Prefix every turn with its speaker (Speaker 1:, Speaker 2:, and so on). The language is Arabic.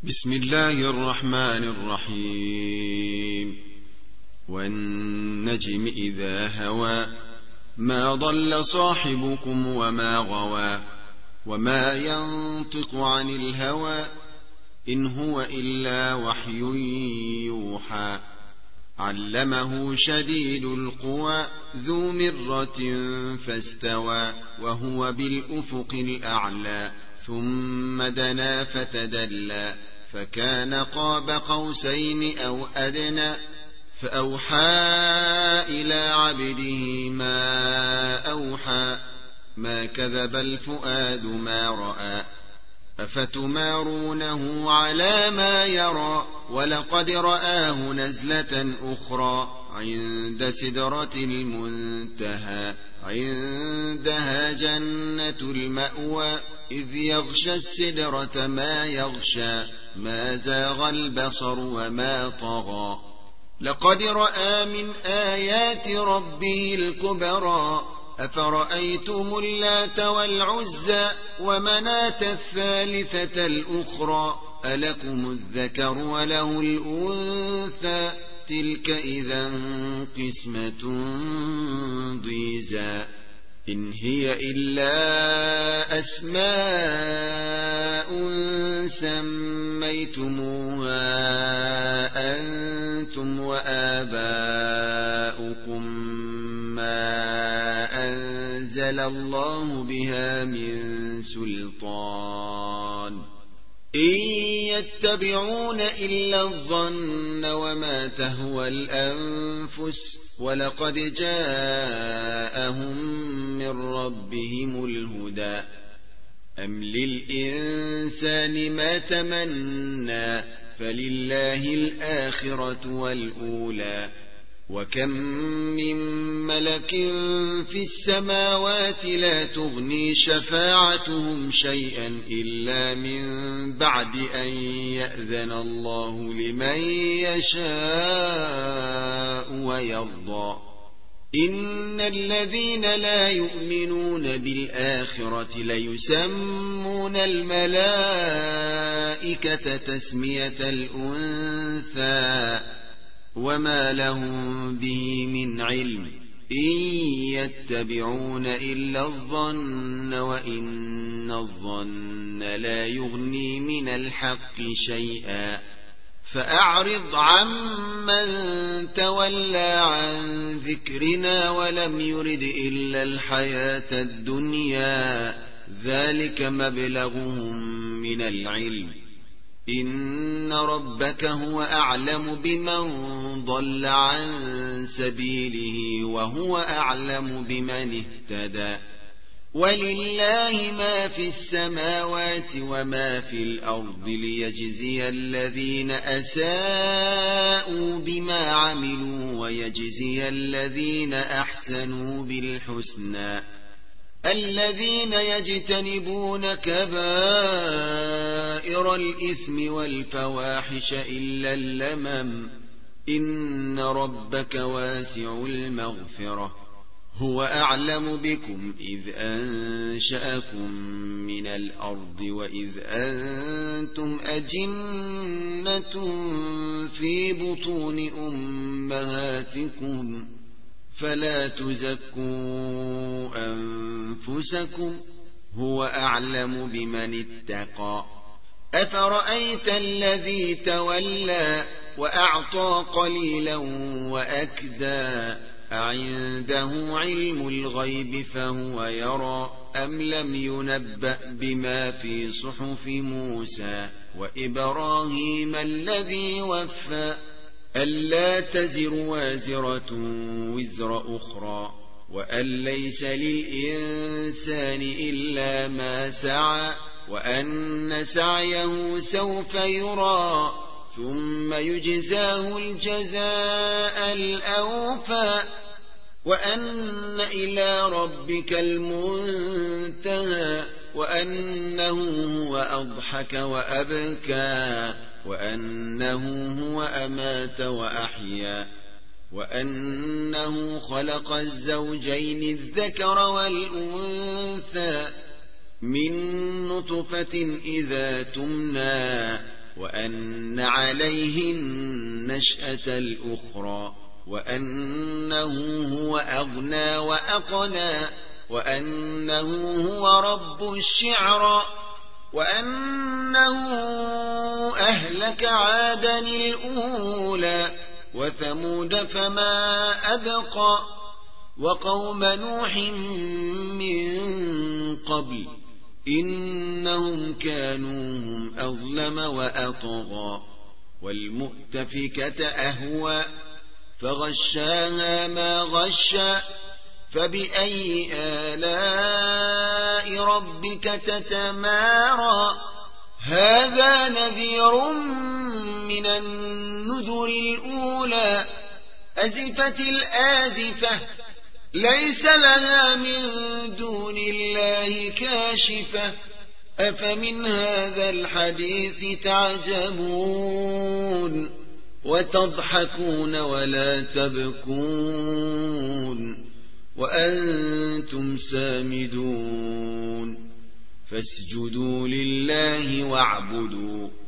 Speaker 1: بسم الله الرحمن الرحيم. والنجم إذا هوى ما ضل صاحبكم وما غوى وما ينطق عن الهوى إن هو إلا وحي يوحى علمه شديد القوى ذو مرة فاستوى وهو بالأفق الأعلى ثم دنا فتدلى فكان قاب قوسين أو أدنى فأوحى إلى عبده ما أوحى ما كذب الفؤاد ما رأى أفتمارونه على ما يرى ولقد رآه نزلة أخرى عند سدرة المنتهى عندها جنة المأوى إذ يغشى السدرة ما يغشى ما زاغ البصر وما طغى لقد رأى من آيات ربه الكبرى أفرأيتم اللات والعزى ومناة الثالثة الأخرى ألكم الذكر وله الأنثى تلك إذا قسمة ضيزى إن هي إلا أسماء سميتموها أنتم وآباؤكم ما أنزل الله بها من سلطان إن يتبعون إلا الظن وما تهوى الأنفس ولقد جاءهم من ربهم الهدى أم للإنسان ما تمنى فلله الآخرة والأولى وكم من ملك في السماوات لا تغني شفاعتهم شيئا إلا من بعد أن يأذن الله لمن يشاء ويرضى إن الذين لا يؤمنون بالآخرة ليسمون الملائكة تسمية الأنثى وما لهم به من علم إن يتبعون إلا الظن وإن الظن لا يغني من الحق شيئا فأعرض عمن تولى عن ذكرنا ولم يرد إلا الحياة الدنيا ذلك مبلغهم من العلم إن ربك هو أعلم بمن ضل عن سبيله وهو أعلم بمن اهتدى ولله ما في السماوات وما في الأرض ليجزي الذين أساءوا بما عملوا ويجزي الذين أحسنوا بالحسنى الذين يجتنبون كبائر الإثم والفواحش إلا اللمم إن ربك واسع المغفرة هو أعلم بكم إذ أنشأكم من الأرض وإذ أنتم أجنة في بطون أمهاتكم فلا تزكوا أنفسكم هو أعلم بمن اتقى أفرأيت الذي تولى وأعطى قليلا وأكدى أعنده علم الغيب فهو يرى أم لم ينبأ بما في صحف موسى وإبراهيم الذي وفى ألا تزر وازرة وزر أخرى وأن ليس للإنسان إلا ما سعى وأن سعيه سوف يرى ثم يجزاه الجزاء الأوفى وأن إلى ربك المنتهى وأنه هو أضحك وأبكى وأنه هو أمات وأحيا وأنه خلق الزوجين الذكر والأنثى من نطفة إذا تمنى وأن عليه النشأة الأخرى وأنه هو أغنى وأقنى وأنه هو رب الشعرى وأنه أهلك عادا الأولى وثمود فما أبقى وقوم نوح من قبل إنهم كانوا هم أظلم وأطغى والمؤتفكة أهوى فغشاها ما غشى فبأي آلاء ربك تتمارى هذا نذير من النذر الأولى أزفت الآزفة ليس لها من دون الله كاشفة أفمن هذا الحديث تعجبون وتضحكون ولا تبكون وأنتم سامدون فاسجدوا لله واعبدوا